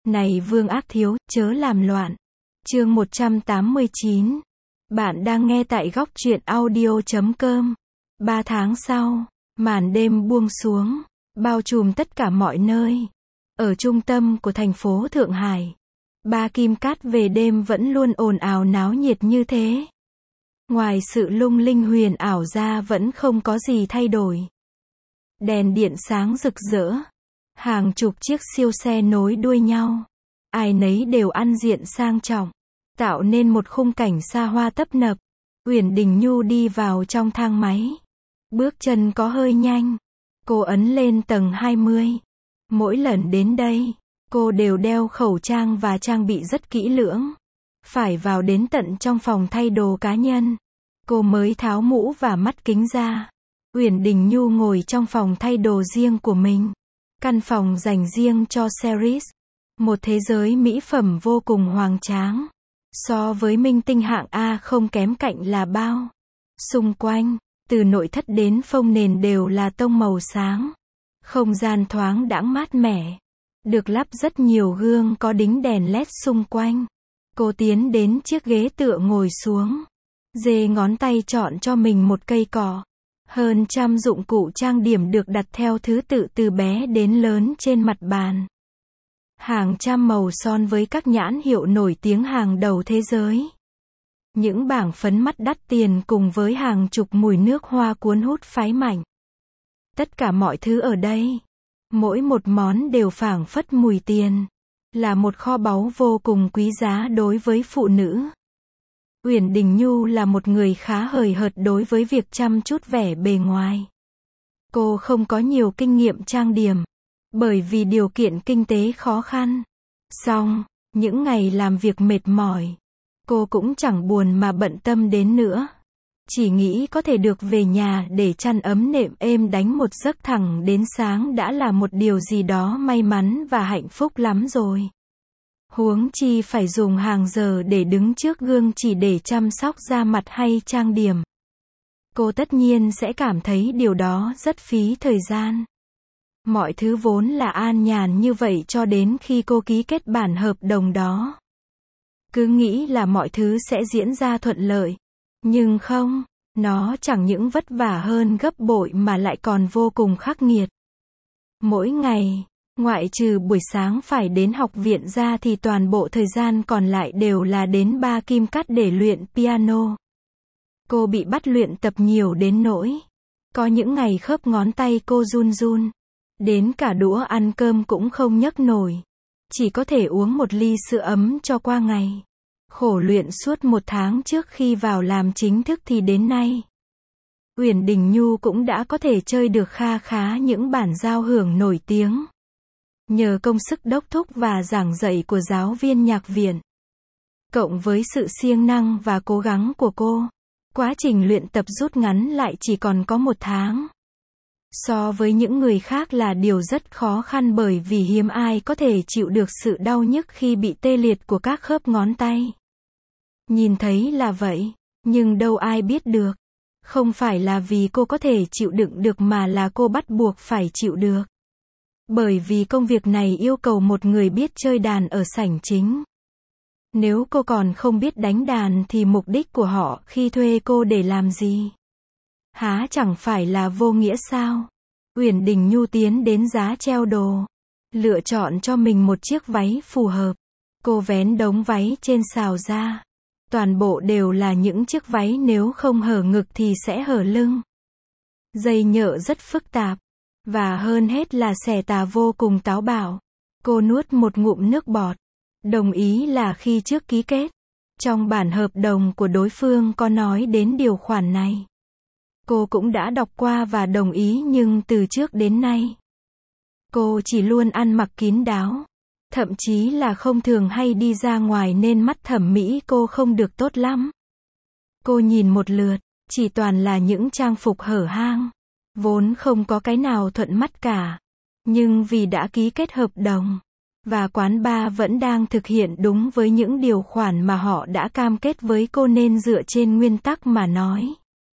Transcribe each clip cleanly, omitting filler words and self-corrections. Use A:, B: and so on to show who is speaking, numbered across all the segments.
A: Này Vương Ác Thiếu, chớ làm loạn. Chương 189. Bạn đang nghe tại góc truyện audio.com. 3 tháng sau, màn đêm buông xuống, bao trùm tất cả mọi nơi. Ở trung tâm của thành phố Thượng Hải, Ba Kim Cát về đêm vẫn luôn ồn ào náo nhiệt như thế. Ngoài sự lung linh huyền ảo ra vẫn không có gì thay đổi. Đèn điện sáng rực rỡ, hàng chục chiếc siêu xe nối đuôi nhau. Ai nấy đều ăn diện sang trọng, tạo nên một khung cảnh xa hoa tấp nập. Uyển Đình Nhu đi vào trong thang máy. Bước chân có hơi nhanh. Cô ấn lên tầng 20. Mỗi lần đến đây, cô đều đeo khẩu trang và trang bị rất kỹ lưỡng. Phải vào đến tận trong phòng thay đồ cá nhân, cô mới tháo mũ và mắt kính ra. Uyển Đình Nhu ngồi trong phòng thay đồ riêng của mình. Căn phòng dành riêng cho Ceres. Một thế giới mỹ phẩm vô cùng hoành tráng. So với minh tinh hạng A không kém cạnh là bao. Xung quanh, từ nội thất đến phông nền đều là tông màu sáng. Không gian thoáng đãng mát mẻ. Được lắp rất nhiều gương có đính đèn LED xung quanh. Cô tiến đến chiếc ghế tựa ngồi xuống. Giơ ngón tay chọn cho mình một cây cọ. Hơn trăm dụng cụ trang điểm được đặt theo thứ tự từ bé đến lớn trên mặt bàn. Hàng trăm màu son với các nhãn hiệu nổi tiếng hàng đầu thế giới. Những bảng phấn mắt đắt tiền cùng với hàng chục mùi nước hoa cuốn hút phái mạnh. Tất cả mọi thứ ở đây, mỗi một món đều phảng phất mùi tiền. Là một kho báu vô cùng quý giá đối với phụ nữ. Uyển Đình Nhu là một người khá hời hợt đối với việc chăm chút vẻ bề ngoài. Cô không có nhiều kinh nghiệm trang điểm, bởi vì điều kiện kinh tế khó khăn. Song, những ngày làm việc mệt mỏi, cô cũng chẳng buồn mà bận tâm đến nữa. Chỉ nghĩ có thể được về nhà để chăn ấm nệm êm đánh một giấc thẳng đến sáng đã là một điều gì đó may mắn và hạnh phúc lắm rồi. Huống chi phải dùng hàng giờ để đứng trước gương chỉ để chăm sóc da mặt hay trang điểm. Cô tất nhiên sẽ cảm thấy điều đó rất phí thời gian. Mọi thứ vốn là an nhàn như vậy cho đến khi cô ký kết bản hợp đồng đó. Cứ nghĩ là mọi thứ sẽ diễn ra thuận lợi. Nhưng không, nó chẳng những vất vả hơn gấp bội mà lại còn vô cùng khắc nghiệt. Mỗi ngày, ngoại trừ buổi sáng phải đến học viện ra thì toàn bộ thời gian còn lại đều là đến Ba Kim Cát để luyện piano. Cô bị bắt luyện tập nhiều đến nỗi có những ngày khớp ngón tay cô run run. Đến cả đũa ăn cơm cũng không nhấc nổi. Chỉ có thể uống một ly sữa ấm cho qua ngày. Khổ luyện suốt 1 tháng trước khi vào làm chính thức thì đến nay, Uyển Đình Nhu cũng đã có thể chơi được kha khá những bản giao hưởng nổi tiếng. Nhờ công sức đốc thúc và giảng dạy của giáo viên nhạc viện, cộng với sự siêng năng và cố gắng của cô, quá trình luyện tập rút ngắn lại chỉ còn có 1 tháng. So với những người khác là điều rất khó khăn bởi vì hiếm ai có thể chịu được sự đau nhức khi bị tê liệt của các khớp ngón tay. Nhìn thấy là vậy, nhưng đâu ai biết được. Không phải là vì cô có thể chịu đựng được mà là cô bắt buộc phải chịu được. Bởi vì công việc này yêu cầu một người biết chơi đàn ở sảnh chính. Nếu cô còn không biết đánh đàn thì mục đích của họ khi thuê cô để làm gì? Há chẳng phải là vô nghĩa sao? Uyển Đình Nhu tiến đến giá treo đồ, lựa chọn cho mình một chiếc váy phù hợp. Cô vén đống váy trên xào ra. Toàn bộ đều là những chiếc váy nếu không hở ngực thì sẽ hở lưng. Dây nhợ rất phức tạp. Và hơn hết là xẻ tà vô cùng táo bạo. Cô nuốt một ngụm nước bọt. Đồng ý là khi trước ký kết, trong bản hợp đồng của đối phương có nói đến điều khoản này. Cô cũng đã đọc qua và đồng ý nhưng từ trước đến nay, cô chỉ luôn ăn mặc kín đáo. Thậm chí là không thường hay đi ra ngoài nên mắt thẩm mỹ cô không được tốt lắm. Cô nhìn một lượt, chỉ toàn là những trang phục hở hang. Vốn không có cái nào thuận mắt cả. Nhưng vì đã ký kết hợp đồng, và quán bar vẫn đang thực hiện đúng với những điều khoản mà họ đã cam kết với cô nên dựa trên nguyên tắc mà nói,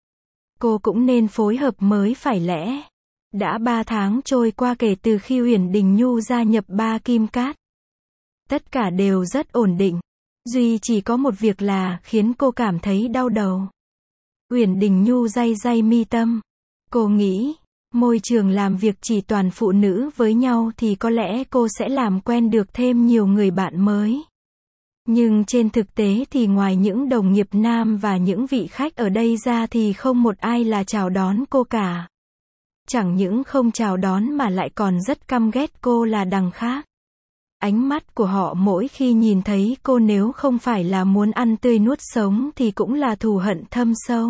A: cô cũng nên phối hợp mới phải lẽ. Đã 3 tháng trôi qua kể từ khi Uyển Đình Nhu gia nhập Ba Kim Cát. Tất cả đều rất ổn định. Duy chỉ có một việc là khiến cô cảm thấy đau đầu. Uyển Đình Nhu day day mi tâm. Cô nghĩ, môi trường làm việc chỉ toàn phụ nữ với nhau thì có lẽ cô sẽ làm quen được thêm nhiều người bạn mới. Nhưng trên thực tế thì ngoài những đồng nghiệp nam và những vị khách ở đây ra thì không một ai là chào đón cô cả. Chẳng những không chào đón mà lại còn rất căm ghét cô là đằng khác. Ánh mắt của họ mỗi khi nhìn thấy cô nếu không phải là muốn ăn tươi nuốt sống thì cũng là thù hận thâm sâu.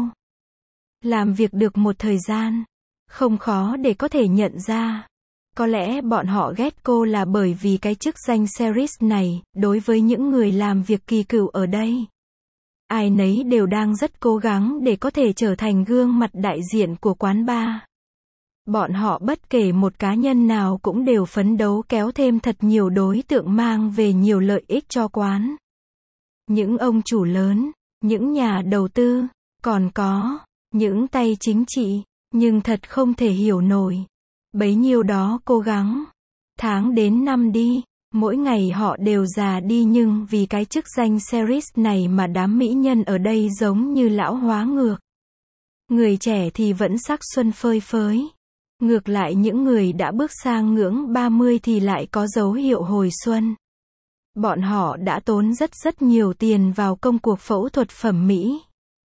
A: Làm việc được một thời gian, không khó để có thể nhận ra. Có lẽ bọn họ ghét cô là bởi vì cái chức danh Series này, đối với những người làm việc kỳ cựu ở đây. Ai nấy đều đang rất cố gắng để có thể trở thành gương mặt đại diện của quán bar. Bọn họ bất kể một cá nhân nào cũng đều phấn đấu kéo thêm thật nhiều đối tượng mang về nhiều lợi ích cho quán. Những ông chủ lớn, những nhà đầu tư, còn có những tay chính trị, nhưng thật không thể hiểu nổi. Bấy nhiêu đó cố gắng, tháng đến năm đi, mỗi ngày họ đều già đi nhưng vì cái chức danh Series này mà đám mỹ nhân ở đây giống như lão hóa ngược. Người trẻ thì vẫn sắc xuân phơi phới. Ngược lại những người đã bước sang ngưỡng 30 thì lại có dấu hiệu hồi xuân. Bọn họ đã tốn rất nhiều tiền vào công cuộc phẫu thuật thẩm mỹ.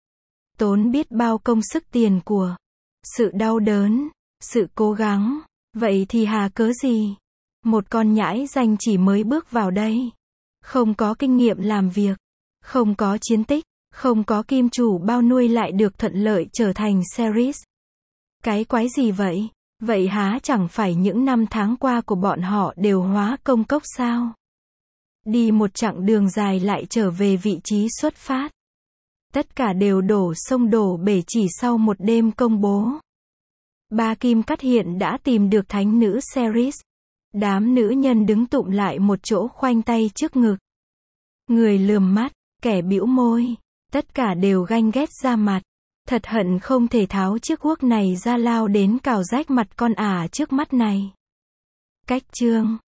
A: Tốn biết bao công sức tiền của, sự đau đớn, sự cố gắng. Vậy thì hà cớ gì? Một con nhãi danh chỉ mới bước vào đây. Không có kinh nghiệm làm việc. Không có chiến tích. Không có kim chủ bao nuôi lại được thuận lợi trở thành Series. Cái quái gì vậy? Vậy há chẳng phải những năm tháng qua của bọn họ đều hóa công cốc sao? Đi một chặng đường dài lại trở về vị trí xuất phát. Tất cả đều đổ sông đổ bể chỉ sau một đêm công bố. Ba Kim Cắt hiện đã tìm được thánh nữ Series. Đám nữ nhân đứng tụm lại một chỗ khoanh tay trước ngực. Người lườm mắt, kẻ bĩu môi. Tất cả đều ganh ghét ra mặt. Thật hận không thể tháo chiếc guốc này ra lao đến cào rách mặt con ả trước mắt này. Cách chương